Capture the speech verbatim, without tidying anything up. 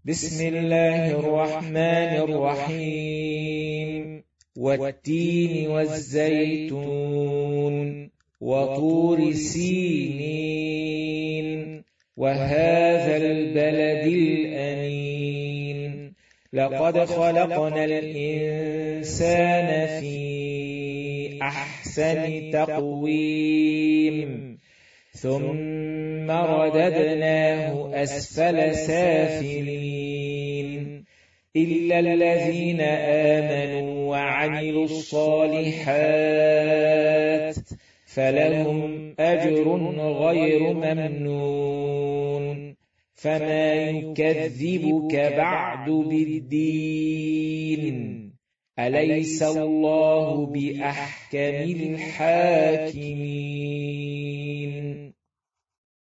بسم الله الرحمن الرحيم. والتين والزيتون وطور سينين وهذا البلد الأمين لقد خلقنا الإنسان في أحسن تقويم ثم رددناه أسفل سافلين إلا الذين آمنوا وعملوا الصالحات فلهم أجر غير ممنون فما يكذبك بعد بالدين أليس الله بأحكم الحاكمين.